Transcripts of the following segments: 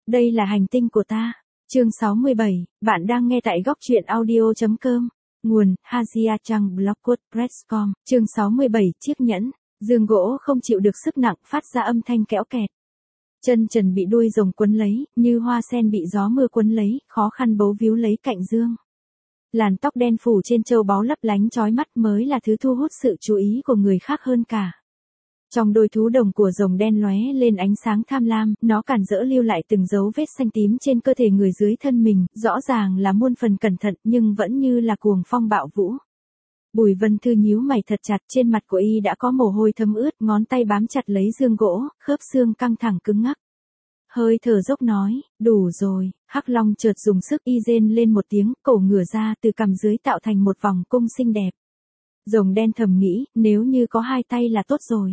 Đây là hành tinh của ta. Chương 67, bạn đang nghe tại góc truyện audio.com. Nguồn: Hazia Trang Blog WordPress.com. Chương 67, chiếc nhẫn. Giường gỗ không chịu được sức nặng, phát ra âm thanh kéo kẹt. Chân trần bị đuôi rồng quấn lấy, như hoa sen bị gió mưa quấn lấy, khó khăn bấu víu lấy cạnh dương. Làn tóc đen phủ trên châu báu lấp lánh chói mắt mới là thứ thu hút sự chú ý của người khác hơn cả. Trong đôi thú đồng của rồng đen lóe lên ánh sáng tham lam, nó càn rỡ lưu lại từng dấu vết xanh tím trên cơ thể người dưới thân mình, rõ ràng là muôn phần cẩn thận nhưng vẫn như là cuồng phong bạo vũ. Bùi Vân Thư nhíu mày thật chặt, trên mặt của y đã có mồ hôi thấm ướt, ngón tay bám chặt lấy dương gỗ, khớp xương căng thẳng cứng ngắc. Hơi thở dốc nói, đủ rồi. Hắc Long chợt dùng sức, y rên lên một tiếng, cổ ngửa ra, từ cằm dưới tạo thành một vòng cung xinh đẹp. Rồng đen thầm nghĩ, nếu như có hai tay là tốt rồi.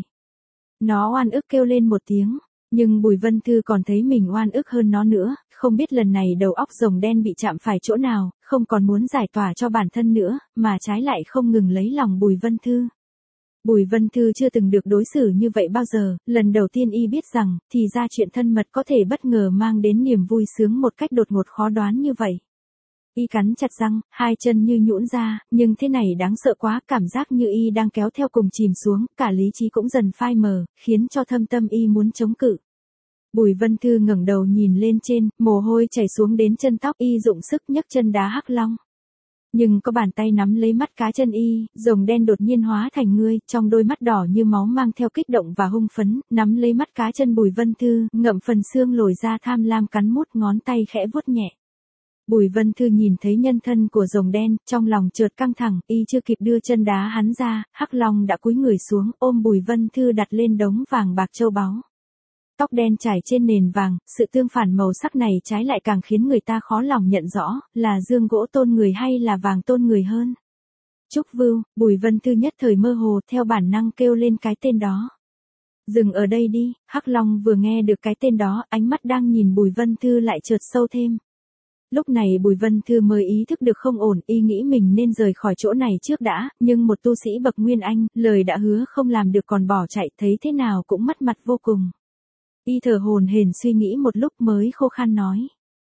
Nó oan ức kêu lên một tiếng, nhưng Bùi Vân Thư còn thấy mình oan ức hơn nó nữa, không biết lần này đầu óc rồng đen bị chạm phải chỗ nào, không còn muốn giải tỏa cho bản thân nữa, mà trái lại không ngừng lấy lòng Bùi Vân Thư. Bùi Vân Thư chưa từng được đối xử như vậy bao giờ, lần đầu tiên y biết rằng, thì ra chuyện thân mật có thể bất ngờ mang đến niềm vui sướng một cách đột ngột khó đoán như vậy. Y cắn chặt răng, hai chân như nhũn ra, nhưng thế này đáng sợ quá, cảm giác như y đang kéo theo cùng chìm xuống, cả lý trí cũng dần phai mờ, khiến cho thâm tâm y muốn chống cự. Bùi Vân Thư ngẩng đầu nhìn lên trên, mồ hôi chảy xuống đến chân tóc, y dụng sức nhấc chân đá Hắc Long. Nhưng có bàn tay nắm lấy mắt cá chân y, rồng đen đột nhiên hóa thành ngươi, trong đôi mắt đỏ như máu mang theo kích động và hung phấn, nắm lấy mắt cá chân Bùi Vân Thư, ngậm phần xương lồi ra tham lam cắn mút, ngón tay khẽ vuốt nhẹ. Bùi Vân Thư nhìn thấy nhân thân của rồng đen, trong lòng chợt căng thẳng, y chưa kịp đưa chân đá hắn ra, Hắc Long đã cúi người xuống, ôm Bùi Vân Thư đặt lên đống vàng bạc châu báu. Tóc đen trải trên nền vàng, sự tương phản màu sắc này trái lại càng khiến người ta khó lòng nhận rõ, là dương gỗ tôn người hay là vàng tôn người hơn. Trúc Vưu, Bùi Vân Thư nhất thời mơ hồ, theo bản năng kêu lên cái tên đó. Dừng ở đây đi. Hắc Long vừa nghe được cái tên đó, ánh mắt đang nhìn Bùi Vân Thư lại chợt sâu thêm. Lúc này Bùi Vân Thư mới ý thức được không ổn, y nghĩ mình nên rời khỏi chỗ này trước đã, nhưng một tu sĩ bậc Nguyên Anh, lời đã hứa không làm được còn bỏ chạy, thấy thế nào cũng mất mặt vô cùng. Y thở hổn hển suy nghĩ một lúc mới khô khan nói.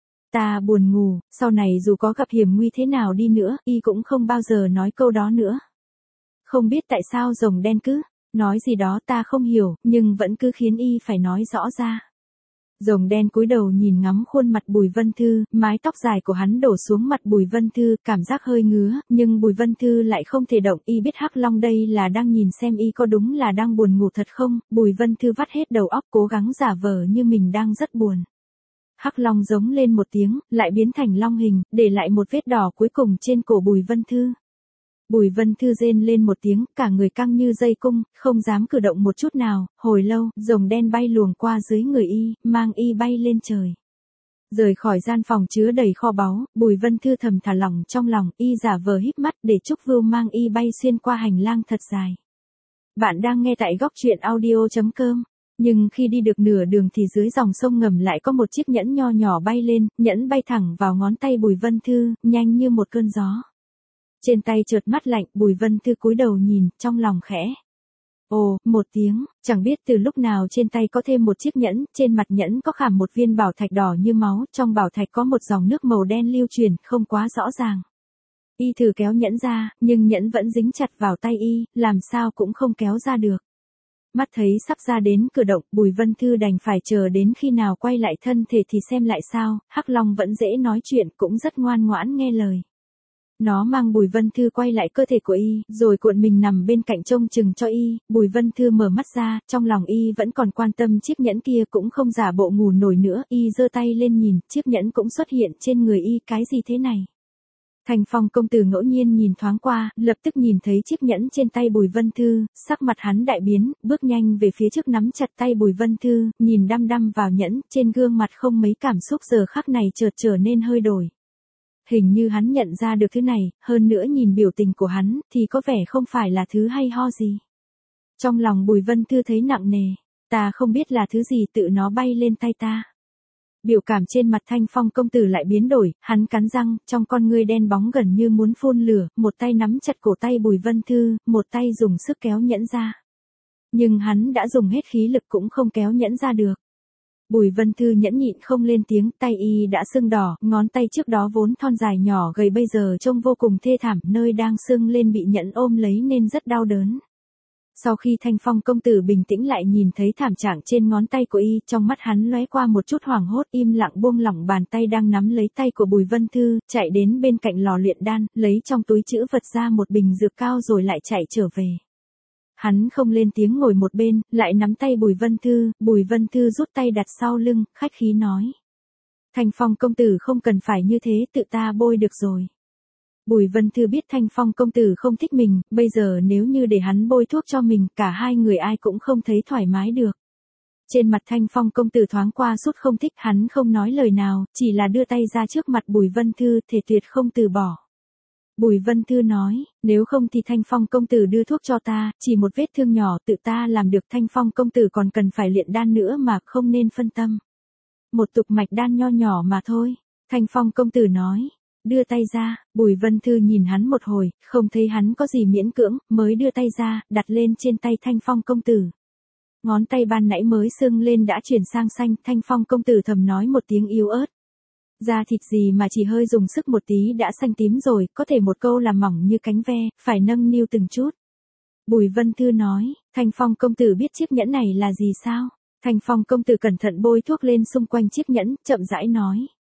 Ta buồn ngủ, sau này dù có gặp hiểm nguy thế nào đi nữa, y cũng không bao giờ nói câu đó nữa. Không biết tại sao rồng đen cứ nói gì đó ta không hiểu, nhưng vẫn cứ khiến y phải nói rõ ra. Rồng đen cúi đầu nhìn ngắm khuôn mặt Bùi Vân Thư, mái tóc dài của hắn đổ xuống mặt Bùi Vân Thư, cảm giác hơi ngứa, nhưng Bùi Vân Thư lại không thể động, y biết Hắc Long đây là đang nhìn xem y có đúng là đang buồn ngủ thật không. Bùi Vân Thư vắt hết đầu óc cố gắng giả vờ như mình đang rất buồn. Hắc Long giống lên một tiếng, lại biến thành long hình, để lại một vết đỏ cuối cùng trên cổ Bùi Vân Thư. Bùi Vân Thư rên lên một tiếng, cả người căng như dây cung, không dám cử động một chút nào. Hồi lâu, rồng đen bay luồng qua dưới người y, mang y bay lên trời. Rời khỏi gian phòng chứa đầy kho báu, Bùi Vân Thư thầm thả lỏng trong lòng, y giả vờ híp mắt để Trúc Vưu mang y bay xuyên qua hành lang thật dài. Bạn đang nghe tại góc truyện audio.com. Nhưng khi đi được nửa đường thì dưới dòng sông ngầm lại có một chiếc nhẫn nho nhỏ bay lên, nhẫn bay thẳng vào ngón tay Bùi Vân Thư, nhanh như một cơn gió. Trên tay chợt mát lạnh, Bùi Vân Thư cúi đầu nhìn, trong lòng khẽ. Ồ, một tiếng, chẳng biết từ lúc nào trên tay có thêm một chiếc nhẫn, trên mặt nhẫn có khảm một viên bảo thạch đỏ như máu, trong bảo thạch có một dòng nước màu đen lưu truyền, không quá rõ ràng. Y thử kéo nhẫn ra, nhưng nhẫn vẫn dính chặt vào tay y, làm sao cũng không kéo ra được. Mắt thấy sắp ra đến cửa động, Bùi Vân Thư đành phải chờ đến khi nào quay lại thân thể thì xem lại sao. Hắc Long vẫn dễ nói chuyện, cũng rất ngoan ngoãn nghe lời. Nó mang Bùi Vân Thư quay lại cơ thể của y, rồi cuộn mình nằm bên cạnh trông chừng cho y. Bùi Vân Thư mở mắt ra, trong lòng y vẫn còn quan tâm chiếc nhẫn kia, cũng không giả bộ ngủ nổi nữa. Y giơ tay lên nhìn, chiếc nhẫn cũng xuất hiện trên người y. Cái gì thế này? Thành Phong công tử ngẫu nhiên nhìn thoáng qua, lập tức nhìn thấy chiếc nhẫn trên tay Bùi Vân Thư, sắc mặt hắn đại biến, bước nhanh về phía trước nắm chặt tay Bùi Vân Thư, nhìn đăm đăm vào nhẫn, trên gương mặt không mấy cảm xúc giờ khắc này chợt trở nên hơi đổi. Hình như hắn nhận ra được thứ này, hơn nữa nhìn biểu tình của hắn, thì có vẻ không phải là thứ hay ho gì. Trong lòng Bùi Vân Thư thấy nặng nề, ta không biết là thứ gì tự nó bay lên tay ta. Biểu cảm trên mặt Thanh Phong công tử lại biến đổi, hắn cắn răng, trong con ngươi đen bóng gần như muốn phun lửa, một tay nắm chặt cổ tay Bùi Vân Thư, một tay dùng sức kéo nhẫn ra. Nhưng hắn đã dùng hết khí lực cũng không kéo nhẫn ra được. Bùi Vân Thư nhẫn nhịn không lên tiếng, tay y đã sưng đỏ, ngón tay trước đó vốn thon dài nhỏ gầy bây giờ trông vô cùng thê thảm, nơi đang sưng lên bị nhẫn ôm lấy nên rất đau đớn. Sau khi Thanh Phong công tử bình tĩnh lại nhìn thấy thảm trạng trên ngón tay của y, trong mắt hắn lóe qua một chút hoảng hốt, im lặng buông lỏng bàn tay đang nắm lấy tay của Bùi Vân Thư, chạy đến bên cạnh lò luyện đan, lấy trong túi trữ vật ra một bình dược cao rồi lại chạy trở về. Hắn không lên tiếng ngồi một bên, lại nắm tay Bùi Vân Thư rút tay đặt sau lưng, khách khí nói. Thanh Phong công tử không cần phải như thế, tự ta bôi được rồi. Bùi Vân Thư biết Thanh Phong công tử không thích mình, bây giờ nếu như để hắn bôi thuốc cho mình, cả hai người ai cũng không thấy thoải mái được. Trên mặt Thanh Phong công tử thoáng qua sút không thích, hắn không nói lời nào, chỉ là đưa tay ra trước mặt Bùi Vân Thư, thể tuyệt không từ bỏ. Bùi Vân Thư nói, nếu không thì Thanh Phong công tử đưa thuốc cho ta, chỉ một vết thương nhỏ tự ta làm được, Thanh Phong công tử còn cần phải luyện đan nữa mà, không nên phân tâm. Một tục mạch đan nho nhỏ mà thôi, Thanh Phong công tử nói. Đưa tay ra, Bùi Vân Thư nhìn hắn một hồi, không thấy hắn có gì miễn cưỡng, mới đưa tay ra, đặt lên trên tay Thanh Phong công tử. Ngón tay ban nãy mới sưng lên đã chuyển sang xanh, Thanh Phong công tử thầm nói một tiếng yếu ớt. Da thịt gì mà chỉ hơi dùng sức một tí đã xanh tím rồi, có thể một câu làm mỏng như cánh ve, phải nâng niu từng chút. Bùi Vân Thư nói, Thanh Phong công tử biết chiếc nhẫn này là gì sao? Thanh Phong công tử cẩn thận bôi thuốc lên xung quanh chiếc nhẫn, chậm rãi nói.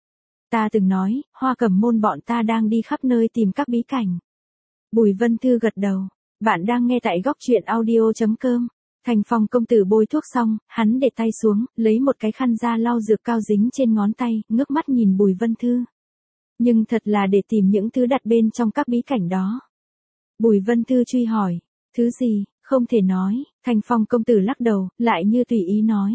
Ta từng nói, Hoa Cẩm môn bọn ta đang đi khắp nơi tìm các bí cảnh. Bùi Vân Thư gật đầu. Bạn đang nghe tại góc truyện audio.com. Thanh Phong công tử bôi thuốc xong, hắn để tay xuống, lấy một cái khăn ra lau dược cao dính trên ngón tay, ngước mắt nhìn Bùi Vân Thư. Nhưng thật là để tìm những thứ đặt bên trong các bí cảnh đó. Bùi Vân Thư truy hỏi, thứ gì, không thể nói, Thanh Phong công tử lắc đầu, lại như tùy ý nói.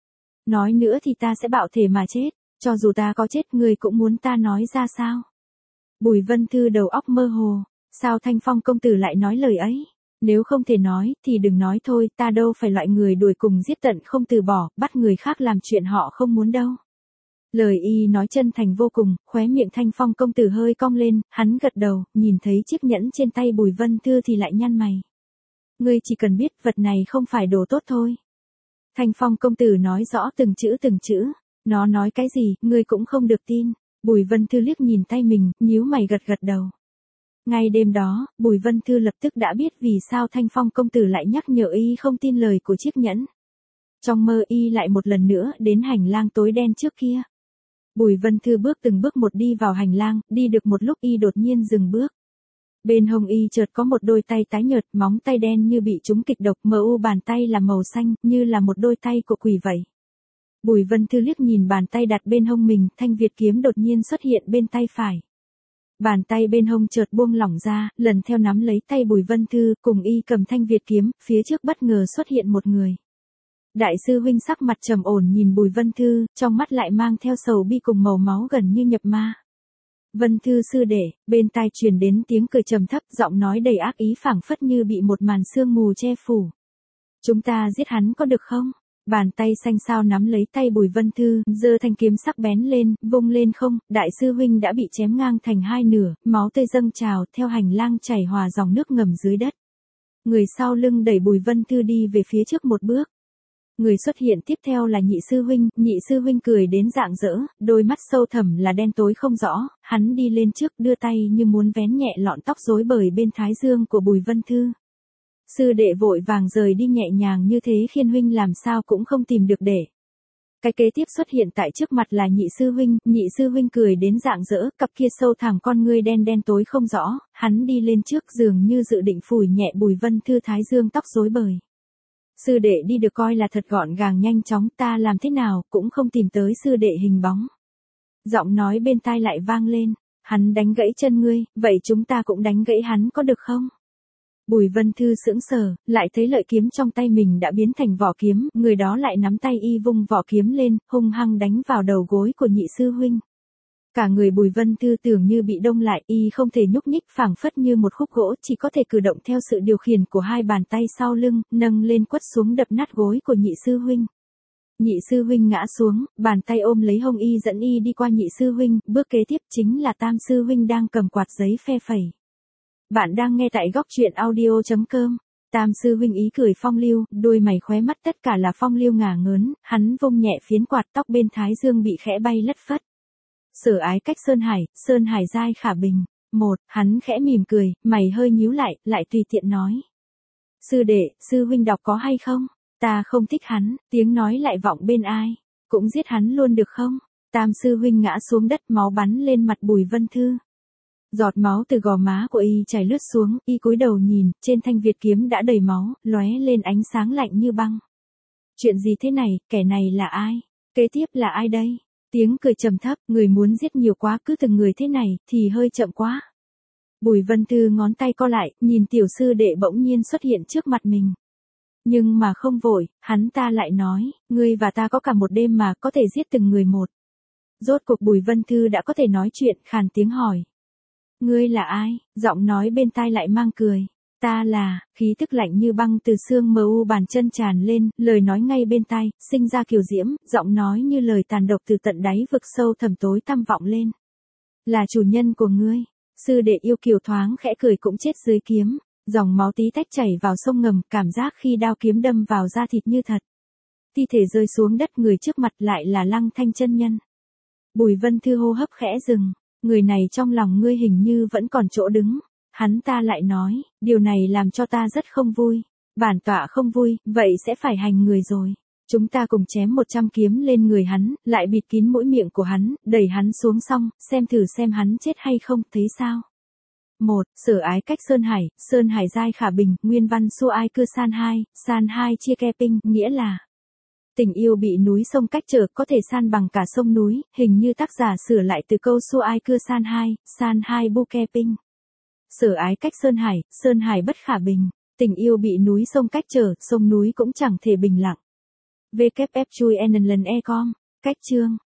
Nói nữa thì ta sẽ bạo thể mà chết. Cho dù ta có chết người cũng muốn ta nói ra sao? Bùi Vân Thư đầu óc mơ hồ. Sao Thanh Phong công tử lại nói lời ấy? Nếu không thể nói, thì đừng nói thôi, ta đâu phải loại người đuổi cùng giết tận không từ bỏ, bắt người khác làm chuyện họ không muốn đâu. Lời y nói chân thành vô cùng, khóe miệng Thanh Phong công tử hơi cong lên, hắn gật đầu, nhìn thấy chiếc nhẫn trên tay Bùi Vân Thư thì lại nhăn mày. Ngươi chỉ cần biết vật này không phải đồ tốt thôi. Thanh Phong công tử nói rõ từng chữ. Nó nói cái gì, ngươi cũng không được tin. Bùi Vân Thư liếc nhìn tay mình, nhíu mày gật đầu. Ngay đêm đó, Bùi Vân Thư lập tức đã biết vì sao Thanh Phong công tử lại nhắc nhở y không tin lời của chiếc nhẫn. Trong mơ y lại một lần nữa đến hành lang tối đen trước kia. Bùi Vân Thư bước từng bước một đi vào hành lang, đi được một lúc y đột nhiên dừng bước. Bên hông y chợt có một đôi tay tái nhợt, móng tay đen như bị trúng kịch độc, mờ u bàn tay là màu xanh, như là một đôi tay của quỷ vậy. Bùi Vân Thư liếc nhìn bàn tay đặt bên hông mình, thanh Việt kiếm đột nhiên xuất hiện bên tay phải. Bàn tay bên hông chợt buông lỏng ra, lần theo nắm lấy tay Bùi Vân Thư, cùng y cầm thanh Việt kiếm, phía trước bất ngờ xuất hiện một người. Đại sư huynh sắc mặt trầm ổn nhìn Bùi Vân Thư, trong mắt lại mang theo sầu bi cùng màu máu gần như nhập ma. Vân Thư sư đệ, bên tai truyền đến tiếng cười trầm thấp, giọng nói đầy ác ý phảng phất như bị một màn sương mù che phủ. Chúng ta giết hắn có được không? Bàn tay xanh xao nắm lấy tay Bùi Vân Thư, giơ thanh kiếm sắc bén lên, vung lên không, đại sư huynh đã bị chém ngang thành hai nửa, máu tươi dâng trào, theo hành lang chảy hòa dòng nước ngầm dưới đất. Người sau lưng đẩy Bùi Vân Thư đi về phía trước một bước. Người xuất hiện tiếp theo là nhị sư huynh cười đến rạng rỡ, đôi mắt sâu thẳm là đen tối không rõ, hắn đi lên trước đưa tay như muốn vén nhẹ lọn tóc rối bời bên thái dương của Bùi Vân Thư. Sư đệ vội vàng rời đi nhẹ nhàng như thế khiến huynh làm sao cũng không tìm được để. Cái kế tiếp xuất hiện tại trước mặt là nhị sư huynh cười đến rạng rỡ, cặp kia sâu thẳm con ngươi đen đen tối không rõ, hắn đi lên trước dường như dự định phủi nhẹ Bùi Vân Thư thái dương tóc rối bời. Sư đệ đi được coi là thật gọn gàng nhanh chóng, ta làm thế nào cũng không tìm tới sư đệ hình bóng. Giọng nói bên tai lại vang lên, hắn đánh gãy chân ngươi, vậy chúng ta cũng đánh gãy hắn có được không? Bùi Vân Thư sững sờ, lại thấy lợi kiếm trong tay mình đã biến thành vỏ kiếm, người đó lại nắm tay y vung vỏ kiếm lên, hung hăng đánh vào đầu gối của nhị sư huynh. Cả người Bùi Vân Thư tưởng như bị đông lại, y không thể nhúc nhích, phảng phất như một khúc gỗ, chỉ có thể cử động theo sự điều khiển của hai bàn tay sau lưng, nâng lên quất xuống đập nát gối của nhị sư huynh. Nhị sư huynh ngã xuống, bàn tay ôm lấy hông y dẫn y đi qua nhị sư huynh, bước kế tiếp chính là tam sư huynh đang cầm quạt giấy phe phẩy. Bạn đang nghe tại góc truyện audio.com. Tam sư huynh ý cười phong lưu, đôi mày khóe mắt tất cả là phong lưu ngả ngớn, hắn vung nhẹ phiến quạt tóc bên thái dương bị khẽ bay lất phất. Sở ái cách Sơn Hải giai khả bình. Hắn khẽ mỉm cười, mày hơi nhíu lại tùy tiện nói. Sư đệ, sư huynh đọc có hay không? Ta không thích hắn, tiếng nói lại vọng bên ai. Cũng giết hắn luôn được không? Tam sư huynh ngã xuống đất, máu bắn lên mặt Bùi Vân Thư. Giọt máu từ gò má của y chảy lướt xuống, y cúi đầu nhìn, trên thanh Việt kiếm đã đầy máu, lóe lên ánh sáng lạnh như băng. Chuyện gì thế này, kẻ này là ai? Kế tiếp là ai đây? Tiếng cười trầm thấp, người muốn giết nhiều quá, cứ từng người thế này, thì hơi chậm quá. Bùi Vân Thư ngón tay co lại, nhìn tiểu sư đệ bỗng nhiên xuất hiện trước mặt mình. Nhưng mà không vội, hắn ta lại nói, ngươi và ta có cả một đêm mà, có thể giết từng người một. Rốt cuộc Bùi Vân Thư đã có thể nói chuyện, khàn tiếng hỏi. Ngươi là ai? Giọng nói bên tai lại mang cười. Ta là, khí tức lạnh như băng từ xương mờ u bàn chân tràn lên, lời nói ngay bên tai, sinh ra kiều diễm, giọng nói như lời tàn độc từ tận đáy vực sâu thẳm tối tăm vọng lên. Là chủ nhân của ngươi. Sư đệ yêu kiều thoáng khẽ cười cũng chết dưới kiếm, dòng máu tí tách chảy vào sông ngầm, cảm giác khi đao kiếm đâm vào da thịt như thật. Thi thể rơi xuống đất, người trước mặt lại là Lăng Thanh chân nhân. Bùi Vân Thư hô hấp khẽ dừng, người này trong lòng ngươi hình như vẫn còn chỗ đứng. Hắn ta lại nói, điều này làm cho ta rất không vui. Bản tọa không vui, vậy sẽ phải hành người rồi. Chúng ta cùng chém 100 kiếm lên người hắn, lại bịt kín mũi miệng của hắn, đẩy hắn xuống sông, xem thử xem hắn chết hay không, thấy sao? Sở ái cách Sơn Hải giai khả bình, nguyên văn su ai cưa san hai chia ke pinh, nghĩa là tình yêu bị núi sông cách trở, có thể san bằng cả sông núi, hình như tác giả sửa lại từ câu su ai cưa san hai bu ke pinh. Sở ái cách Sơn Hải bất khả bình, tình yêu bị núi sông cách trở, sông núi cũng chẳng thể bình lặng. WF chui NLN e com, cách chương.